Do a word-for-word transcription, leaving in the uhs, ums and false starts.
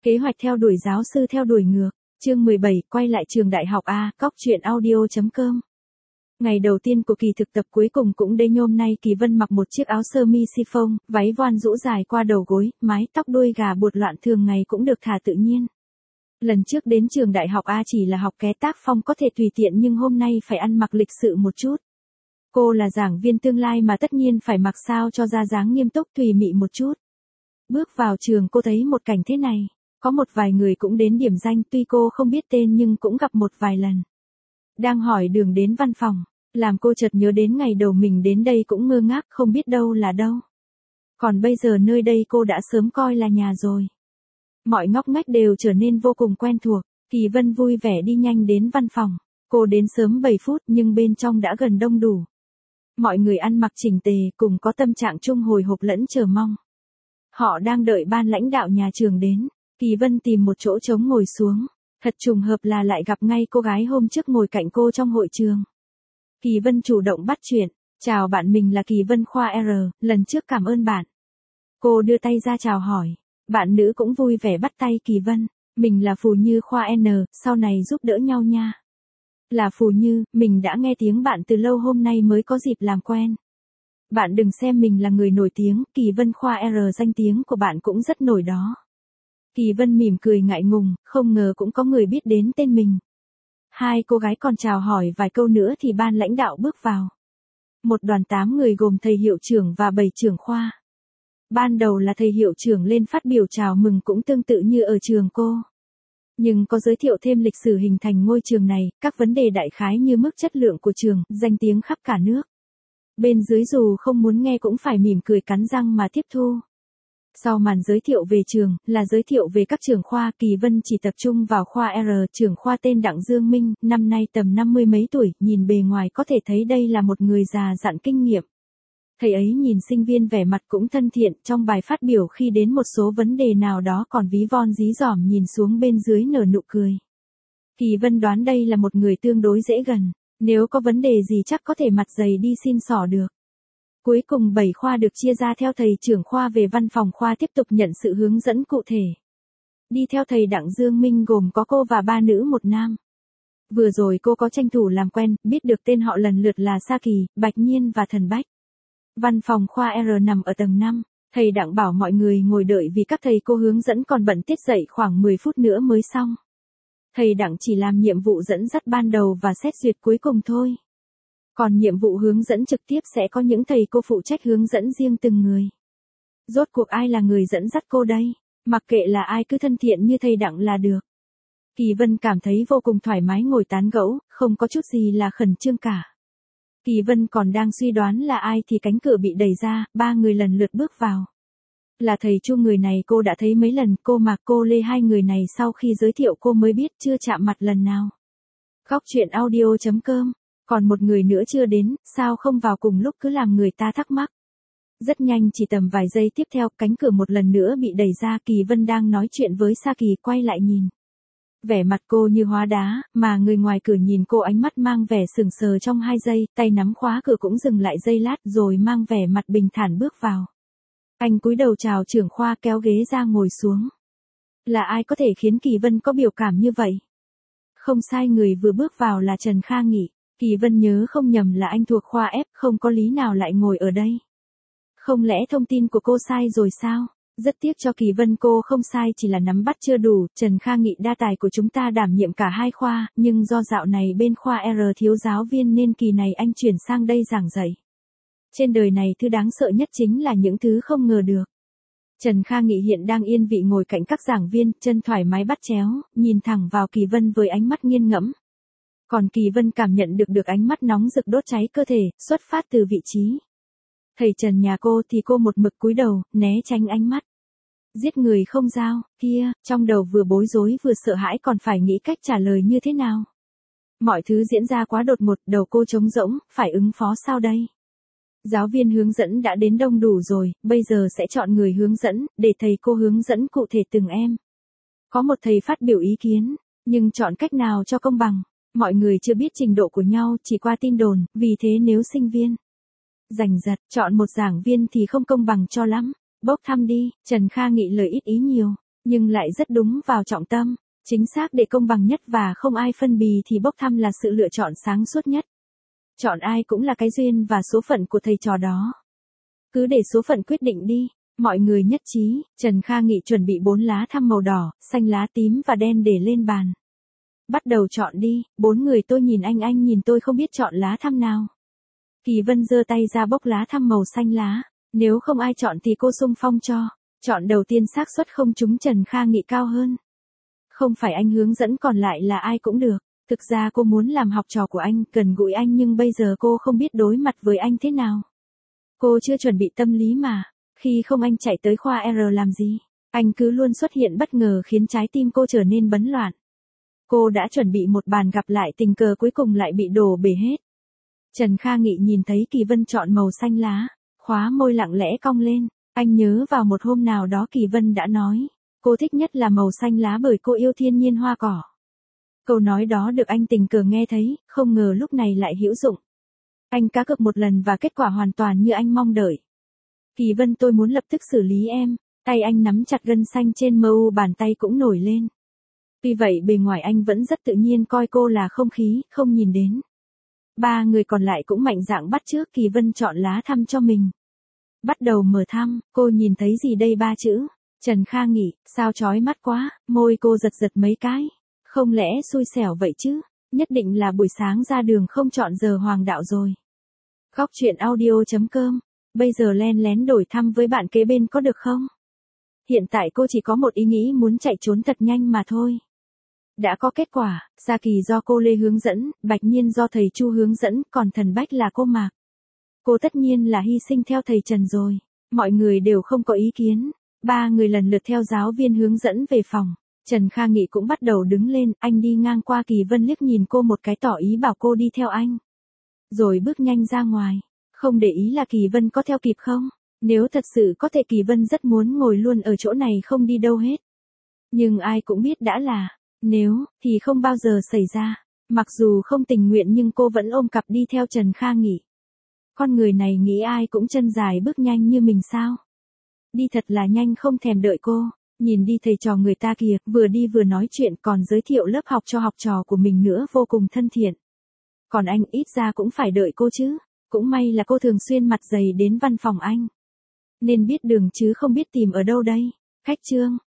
Kế hoạch theo đuổi giáo sư theo đuổi ngược, chương mười bảy, quay lại trường đại học A, cóc truyện audio chấm com. Ngày đầu tiên của kỳ thực tập cuối cùng cũng đến hôm nay Kỳ Vân mặc một chiếc áo sơ mi chiffon, váy voan rũ dài qua đầu gối, mái tóc đuôi gà buột loạn thường ngày cũng được thả tự nhiên. Lần trước đến trường đại học A chỉ là học ké tác phong có thể tùy tiện nhưng hôm nay phải ăn mặc lịch sự một chút. Cô là giảng viên tương lai mà tất nhiên phải mặc sao cho ra dáng nghiêm túc tùy mị một chút. Bước vào trường cô thấy một cảnh thế này. Có một vài người cũng đến điểm danh tuy cô không biết tên nhưng cũng gặp một vài lần. Đang hỏi đường đến văn phòng, làm cô chợt nhớ đến ngày đầu mình đến đây cũng ngơ ngác không biết đâu là đâu. Còn bây giờ nơi đây cô đã sớm coi là nhà rồi. Mọi ngóc ngách đều trở nên vô cùng quen thuộc, Kỳ Vân vui vẻ đi nhanh đến văn phòng. Cô đến sớm bảy phút nhưng bên trong đã gần đông đủ. Mọi người ăn mặc chỉnh tề cùng có tâm trạng chung hồi hộp lẫn chờ mong. Họ đang đợi ban lãnh đạo nhà trường đến. Kỳ Vân tìm một chỗ trống ngồi xuống, thật trùng hợp là lại gặp ngay cô gái hôm trước ngồi cạnh cô trong hội trường. Kỳ Vân chủ động bắt chuyện, chào bạn, mình là Kỳ Vân khoa R, lần trước cảm ơn bạn. Cô đưa tay ra chào hỏi, bạn nữ cũng vui vẻ bắt tay Kỳ Vân, mình là Phù Như khoa N, sau này giúp đỡ nhau nha. Là Phù Như, mình đã nghe tiếng bạn từ lâu hôm nay mới có dịp làm quen. Bạn đừng xem mình là người nổi tiếng, Kỳ Vân khoa R danh tiếng của bạn cũng rất nổi đó. Kỳ Vân mỉm cười ngại ngùng, không ngờ cũng có người biết đến tên mình. Hai cô gái còn chào hỏi vài câu nữa thì ban lãnh đạo bước vào. Một đoàn tám người gồm thầy hiệu trưởng và bảy trưởng khoa. Ban đầu là thầy hiệu trưởng lên phát biểu chào mừng cũng tương tự như ở trường cô. Nhưng có giới thiệu thêm lịch sử hình thành ngôi trường này, các vấn đề đại khái như mức chất lượng của trường, danh tiếng khắp cả nước. Bên dưới dù không muốn nghe cũng phải mỉm cười cắn răng mà tiếp thu. Sau màn giới thiệu về trường, là giới thiệu về các trưởng khoa, Kỳ Vân chỉ tập trung vào khoa R, trưởng khoa tên Đặng Dương Minh, năm nay tầm năm mươi mấy tuổi, nhìn bề ngoài có thể thấy đây là một người già dặn kinh nghiệm. Thầy ấy nhìn sinh viên vẻ mặt cũng thân thiện, trong bài phát biểu khi đến một số vấn đề nào đó còn ví von dí dỏm nhìn xuống bên dưới nở nụ cười. Kỳ Vân đoán đây là một người tương đối dễ gần, nếu có vấn đề gì chắc có thể mặt dày đi xin xỏ được. Cuối cùng bảy khoa được chia ra theo thầy trưởng khoa về văn phòng khoa tiếp tục nhận sự hướng dẫn cụ thể. Đi theo thầy Đặng Dương Minh gồm có cô và ba nữ một nam. Vừa rồi cô có tranh thủ làm quen, biết được tên họ lần lượt là Sa Kỳ, Bạch Nhiên và Thần Bách. Văn phòng khoa R nằm ở tầng năm, thầy Đặng bảo mọi người ngồi đợi vì các thầy cô hướng dẫn còn bận tiết dạy khoảng mười phút nữa mới xong. Thầy Đặng chỉ làm nhiệm vụ dẫn dắt ban đầu và xét duyệt cuối cùng thôi. Còn nhiệm vụ hướng dẫn trực tiếp sẽ có những thầy cô phụ trách hướng dẫn riêng từng người. Rốt cuộc ai là người dẫn dắt cô đây? Mặc kệ là ai cứ thân thiện như thầy Đặng là được. Kỳ Vân cảm thấy vô cùng thoải mái ngồi tán gẫu, không có chút gì là khẩn trương cả. Kỳ Vân còn đang suy đoán là ai thì cánh cửa bị đẩy ra, ba người lần lượt bước vào. Là thầy Chu, người này cô đã thấy mấy lần, cô Mạc, cô Lê, hai người này sau khi giới thiệu cô mới biết, chưa chạm mặt lần nào. Cóc truyện audio chấm com. Còn một người nữa chưa đến, sao không vào cùng lúc cứ làm người ta thắc mắc. Rất nhanh chỉ tầm vài giây tiếp theo, cánh cửa một lần nữa bị đẩy ra, Kỳ Vân đang nói chuyện với Sa Kỳ quay lại nhìn. Vẻ mặt cô như hóa đá, mà người ngoài cửa nhìn cô ánh mắt mang vẻ sừng sờ trong hai giây, tay nắm khóa cửa cũng dừng lại giây lát rồi mang vẻ mặt bình thản bước vào. Anh cúi đầu chào trưởng khoa kéo ghế ra ngồi xuống. Là ai có thể khiến Kỳ Vân có biểu cảm như vậy? Không sai, người vừa bước vào là Trần Kha Nghị. Kỳ Vân nhớ không nhầm là anh thuộc khoa F, không có lý nào lại ngồi ở đây. Không lẽ thông tin của cô sai rồi sao? Rất tiếc cho Kỳ Vân, cô không sai, chỉ là nắm bắt chưa đủ. Trần Kha Nghị, đa tài của chúng ta đảm nhiệm cả hai khoa, nhưng do dạo này bên khoa R thiếu giáo viên nên kỳ này anh chuyển sang đây giảng dạy. Trên đời này thứ đáng sợ nhất chính là những thứ không ngờ được. Trần Kha Nghị hiện đang yên vị ngồi cạnh các giảng viên, chân thoải mái bắt chéo, nhìn thẳng vào Kỳ Vân với ánh mắt nghiền ngẫm. Còn Kỳ Vân cảm nhận được được ánh mắt nóng rực đốt cháy cơ thể, xuất phát từ vị trí. Thầy Trần nhà cô thì cô một mực cúi đầu, né tránh ánh mắt. Giết người không giao, kia, trong đầu vừa bối rối vừa sợ hãi còn phải nghĩ cách trả lời như thế nào. Mọi thứ diễn ra quá đột ngột, đầu cô trống rỗng, phải ứng phó sao đây? Giáo viên hướng dẫn đã đến đông đủ rồi, bây giờ sẽ chọn người hướng dẫn, để thầy cô hướng dẫn cụ thể từng em. Có một thầy phát biểu ý kiến, nhưng chọn cách nào cho công bằng? Mọi người chưa biết trình độ của nhau, chỉ qua tin đồn, vì thế nếu sinh viên giành giật, chọn một giảng viên thì không công bằng cho lắm. Bốc thăm đi, Trần Kha Nghị lời ít ý nhiều. Nhưng lại rất đúng vào trọng tâm, chính xác để công bằng nhất và không ai phân bì thì bốc thăm là sự lựa chọn sáng suốt nhất. Chọn ai cũng là cái duyên và số phận của thầy trò đó. Cứ để số phận quyết định đi. Mọi người nhất trí, Trần Kha Nghị chuẩn bị bốn lá thăm màu đỏ, xanh lá tím và đen để lên bàn. Bắt đầu chọn đi, bốn người tôi nhìn anh anh nhìn tôi không biết chọn lá thăm nào. Kỳ Vân giơ tay ra bốc lá thăm màu xanh lá, nếu không ai chọn thì cô xung phong cho. Chọn đầu tiên xác suất không trúng Trần Kha Nghị cao hơn. Không phải anh hướng dẫn còn lại là ai cũng được. Thực ra cô muốn làm học trò của anh, gần gũi anh nhưng bây giờ cô không biết đối mặt với anh thế nào. Cô chưa chuẩn bị tâm lý mà. Khi không anh chạy tới khoa R làm gì? Anh cứ luôn xuất hiện bất ngờ khiến trái tim cô trở nên bấn loạn. Cô đã chuẩn bị một bàn gặp lại tình cờ cuối cùng lại bị đổ bể hết. Trần Kha Nghị nhìn thấy Kỳ Vân chọn màu xanh lá, khóa môi lặng lẽ cong lên. Anh nhớ vào một hôm nào đó Kỳ Vân đã nói, cô thích nhất là màu xanh lá bởi cô yêu thiên nhiên hoa cỏ. Câu nói đó được anh tình cờ nghe thấy, không ngờ lúc này lại hữu dụng. Anh cá cược một lần và kết quả hoàn toàn như anh mong đợi. Kỳ Vân tôi muốn lập tức xử lý em, tay anh nắm chặt gân xanh trên mờ u bàn tay cũng nổi lên. Tuy vậy bề ngoài anh vẫn rất tự nhiên coi cô là không khí, không nhìn đến. Ba người còn lại cũng mạnh dạn bắt chước Kỳ Vân chọn lá thăm cho mình. Bắt đầu mở thăm, cô nhìn thấy gì đây ba chữ? Trần Kha Nghị, sao chói mắt quá, môi cô giật giật mấy cái. Không lẽ xui xẻo vậy chứ, nhất định là buổi sáng ra đường không chọn giờ hoàng đạo rồi. Góc truyện audio chấm com, bây giờ len lén đổi thăm với bạn kế bên có được không? Hiện tại cô chỉ có một ý nghĩ muốn chạy trốn thật nhanh mà thôi. Đã có kết quả, Sa Kỳ do cô Lê hướng dẫn, Bạch Nhiên do thầy Chu hướng dẫn, còn Thần Bách là cô Mạc. Cô tất nhiên là hy sinh theo thầy Trần rồi. Mọi người đều không có ý kiến. Ba người lần lượt theo giáo viên hướng dẫn về phòng. Trần Kha Nghị cũng bắt đầu đứng lên, anh đi ngang qua Kỳ Vân liếc nhìn cô một cái tỏ ý bảo cô đi theo anh. Rồi bước nhanh ra ngoài. Không để ý là Kỳ Vân có theo kịp không? Nếu thật sự có thể Kỳ Vân rất muốn ngồi luôn ở chỗ này không đi đâu hết. Nhưng ai cũng biết đã là, nếu, thì không bao giờ xảy ra. Mặc dù không tình nguyện nhưng cô vẫn ôm cặp đi theo Trần Kha Nghị. Con người này nghĩ ai cũng chân dài bước nhanh như mình sao? Đi thật là nhanh không thèm đợi cô. Nhìn đi thầy trò người ta kìa, vừa đi vừa nói chuyện còn giới thiệu lớp học cho học trò của mình nữa vô cùng thân thiện. Còn anh ít ra cũng phải đợi cô chứ. Cũng may là cô thường xuyên mặt dày đến văn phòng anh. Nên biết đường chứ không biết tìm ở đâu đây. Khách trương,